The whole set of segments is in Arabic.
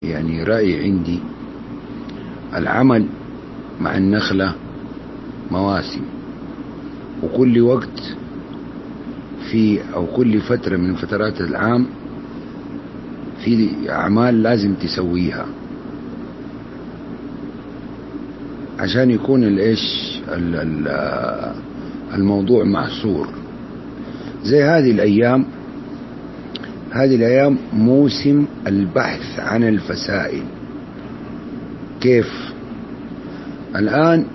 يعني رأي عندي، العمل مع النخلة مواسم، وكل وقت أو كل فترة من فترات العام في أعمال لازم تسويها عشان يكون الموضوع محصور. زي هذه الأيام موسم البحث عن الفسائل. كيف الآن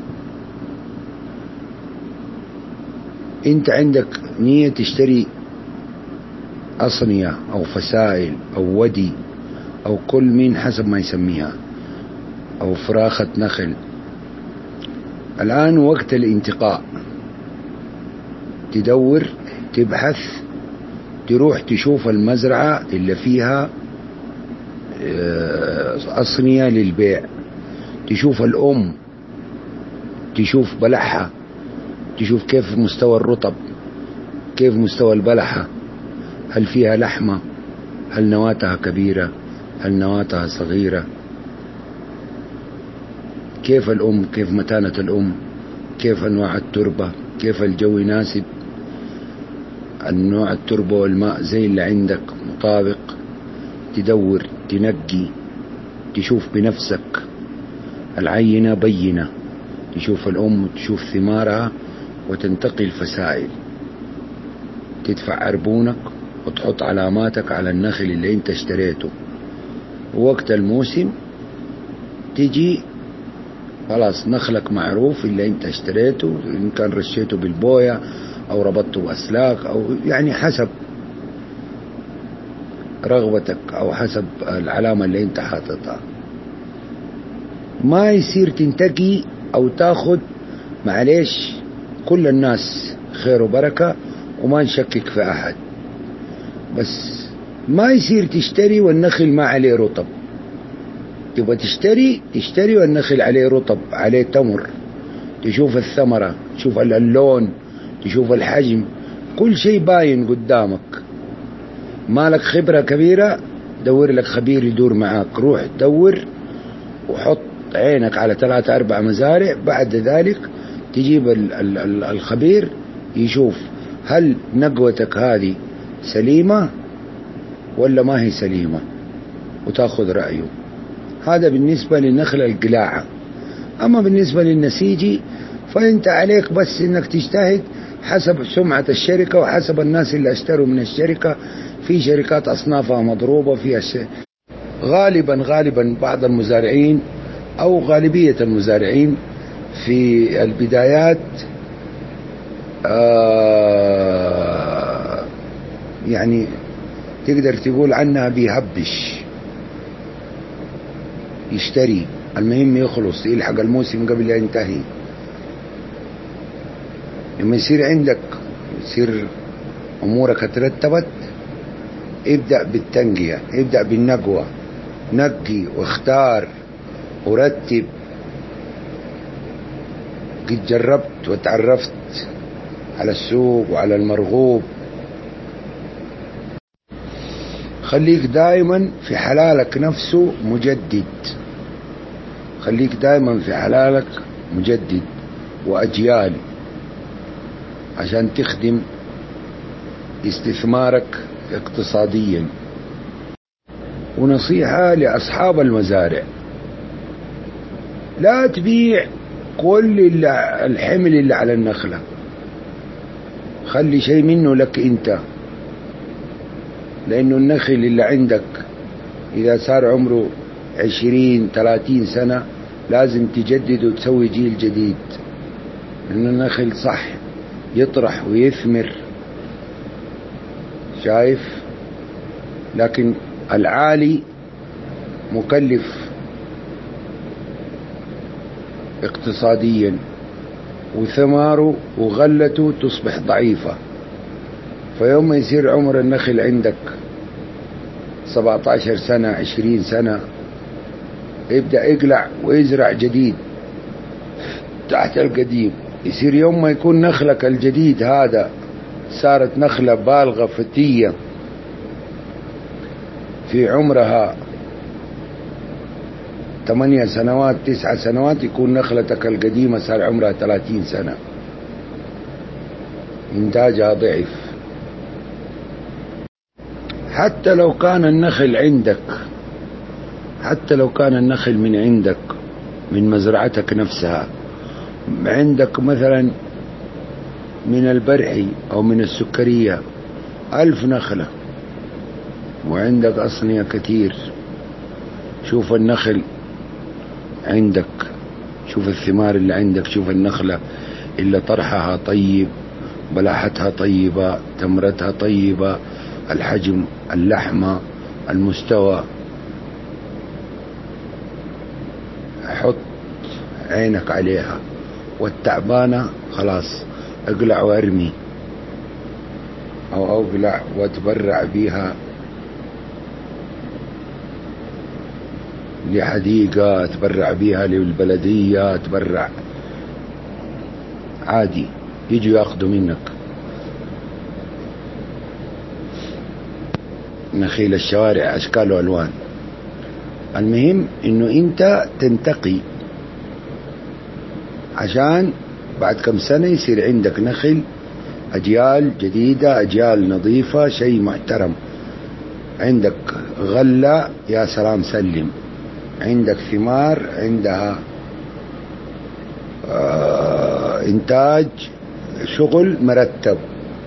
انت عندك نية تشتري أصنية أو فسائل أو ودي أو كل مين حسب ما يسميها أو فراخة نخل. الآن وقت الانتقاء، تدور تبحث، تروح تشوف المزرعة اللي فيها أصنية للبيع، تشوف الأم، تشوف بلحها، تشوف كيف مستوى الرطب، كيف مستوى البلحة، هل فيها لحمة، هل نواتها كبيرة، هل نواتها صغيرة، كيف الأم، كيف متانة الأم، كيف أنواع التربة، كيف الجو يناسب النوع التربة والماء زي اللي عندك مطابق. تدور تنقي، تشوف بنفسك العينة بينة، تشوف الأم وتشوف ثمارها وتنتقي الفسائل، تدفع عربونك وتحط علاماتك على النخل اللي انت اشتريته. ووقت الموسم تجي خلاص نخلك معروف اللي انت اشتريته، ان كان رشيته بالبوية او ربطته بأسلاك او يعني حسب رغبتك او حسب العلامة اللي انت حاططها. ما يصير تنتقي او تاخد، معليش كل الناس خير وبركة وما نشكك في احد، بس ما يصير تشتري والنخل ما عليه رطب. تبغى تشتري والنخل عليه رطب، عليه تمر، تشوف الثمرة، تشوف اللون، تشوف الحجم، كل شيء باين قدامك. مالك خبرة كبيرة، دور لك خبير يدور معاك، روح دور وحط عينك على 3-4 مزارع. بعد ذلك تجيب الخبير يشوف هل نقوتك هذه سليمة ولا ما هي سليمة وتاخذ رأيه. هذا بالنسبة للنخل القلاعة. أما بالنسبة للنسيجي فأنت عليك بس إنك تجتهد حسب سمعة الشركة وحسب الناس اللي اشتروا من الشركة. في شركات أصنافها مضروبة فيها غالبا بعض المزارعين أو غالبية المزارعين في البدايات يعني تقدر تقول عنها بيهبش، يشتري المهم يخلص يلحق الموسم قبل لا ينتهي. لما يصير عندك يصير أمورك ترتبت، ابدأ بالتنقية، ابدأ بالنقوة، نقي واختار ورتب. قد جربت وتعرفت على السوق وعلى المرغوب. خليك دائما في حلالك نفسه مجدد، خليك دائما في حلالك مجدد وأجيال عشان تخدم استثمارك اقتصاديا. ونصيحة لأصحاب المزارع، لا تبيع كل الحمل اللي على النخلة، خلي شيء منه لك انت، لأنه النخل اللي عندك إذا صار عمره 20-30 سنة لازم تجدد وتسوي جيل جديد، لأن النخل صح يطرح ويثمر، شايف، لكن العالي مكلف اقتصاديا وثماره وغلته تصبح ضعيفة. فيوم ما يصير عمر النخل عندك 17 سنة 20 سنة ابدأ اقلع وازرع جديد تحت القديم. يصير يوم ما يكون نخلك الجديد هذا صارت نخلة بالغة فتية في عمرها 8 سنوات 9 سنوات يكون نخلتك القديمة صار عمرها 30 سنة، إنتاجها ضعف. حتى لو كان النخل عندك، حتى لو كان النخل من عندك من مزرعتك نفسها، عندك مثلا من البرحي أو من السكرية 1000 نخلة وعندك أصنية كثير، شوف النخل عندك، شوف الثمار اللي عندك، شوف النخلة اللي طرحها طيب، بلاحتها طيبة، تمرتها طيبة، الحجم، اللحمة، المستوى. حط عينك عليها، والتعبانة خلاص اقلع وارمي، او اقلع واتبرع بيها لحديقة، اتبرع بيها للبلدية، اتبرع عادي، يجوا ياخذوا منك. نخيل الشوارع اشكال والوان. المهم انه انت تنتقي عشان بعد كم سنة يصير عندك نخل، اجيال جديدة، اجيال نظيفة، شيء محترم. عندك غلة يا سلام سلم، عندك ثمار عندها انتاج، شغل مرتب،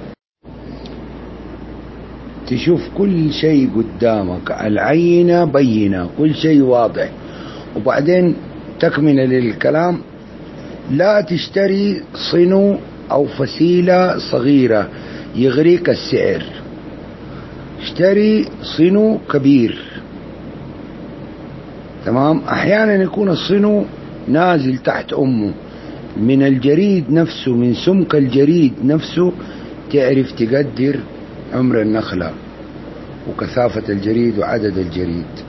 تشوف كل شيء قدامك، العينة بينة، كل شيء واضح. وبعدين تكمل للكلام، لا تشتري صنو او فسيلة صغيرة يغريك السعر، اشتري صنو كبير. تمام. احيانا يكون الصنو نازل تحت امه من الجريد نفسه، من سمك الجريد نفسه تعرف تقدر عمر النخلة وكثافة الجريد وعدد الجريد.